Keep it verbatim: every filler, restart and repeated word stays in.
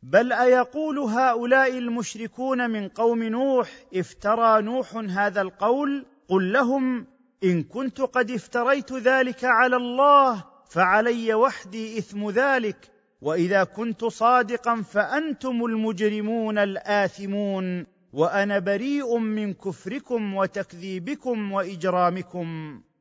بل أيقول هؤلاء المشركون من قوم نوح افترى نوح هذا القول؟ قل لهم إن كنت قد افتريت ذلك على الله فعلي وحدي إثم ذلك، وإذا كنت صادقا فأنتم المجرمون الآثمون، وأنا بريء من كفركم وتكذيبكم وإجرامكم.